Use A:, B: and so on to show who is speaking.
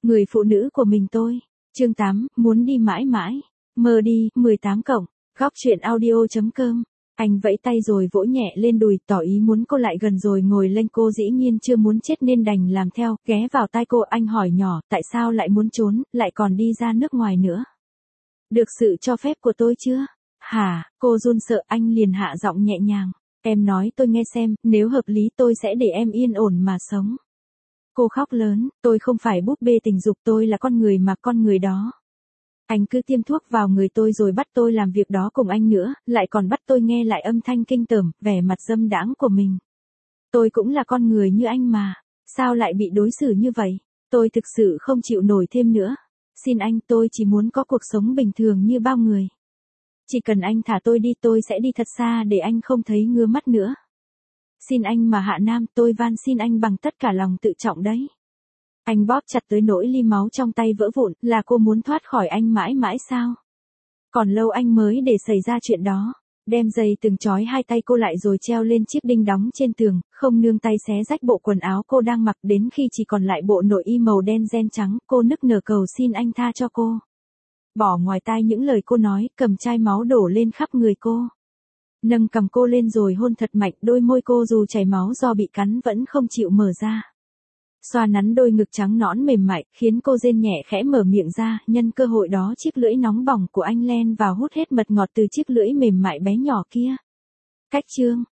A: Người phụ nữ của mình tôi. Chương 8, muốn đi mãi mãi. Mơ đi, 18 cộng. Góc truyện audio.com. Anh vẫy tay rồi vỗ nhẹ lên đùi, tỏ ý muốn cô lại gần rồi ngồi lên. Cô dĩ nhiên chưa muốn chết nên đành làm theo, ghé vào tai cô. Anh hỏi nhỏ, tại sao lại muốn trốn, lại còn đi ra nước ngoài nữa? Được sự cho phép của tôi chưa? Hả? Cô run sợ. Anh liền hạ giọng nhẹ nhàng. Em nói tôi nghe xem, nếu hợp lý tôi sẽ để em yên ổn mà sống. Cô khóc lớn, tôi không phải búp bê tình dục, tôi là con người mà, con người đó. Anh cứ tiêm thuốc vào người tôi rồi bắt tôi làm việc đó cùng anh nữa, lại còn bắt tôi nghe lại âm thanh kinh tởm, vẻ mặt dâm đãng của mình. Tôi cũng là con người như anh mà, sao lại bị đối xử như vậy? Tôi thực sự không chịu nổi thêm nữa. Xin anh, tôi chỉ muốn có cuộc sống bình thường như bao người. Chỉ cần anh thả tôi đi, tôi sẽ đi thật xa để anh không thấy ngứa mắt nữa. Xin anh mà Hạ Nam, tôi van xin anh bằng tất cả lòng tự trọng đấy. Anh bóp chặt tới nỗi ly máu trong tay vỡ vụn. Là cô muốn thoát khỏi anh mãi mãi sao? Còn lâu anh mới để xảy ra chuyện đó. Đem dây từng trói hai tay cô lại rồi treo lên chiếc đinh đóng trên tường, không nương tay xé rách bộ quần áo cô đang mặc. Đến khi chỉ còn lại bộ nội y màu đen ren trắng, cô nức nở cầu xin anh tha cho cô. Bỏ ngoài tai những lời cô nói, cầm chai máu đổ lên khắp người cô. Nâng cầm cô lên rồi hôn thật mạnh, đôi môi cô dù chảy máu do bị cắn vẫn không chịu mở ra. Xoa nắn đôi ngực trắng nõn mềm mại, khiến cô rên nhẹ khẽ mở miệng ra. Nhân cơ hội đó chiếc lưỡi nóng bỏng của anh len vào hút hết mật ngọt từ chiếc lưỡi mềm mại bé nhỏ kia. Cách chương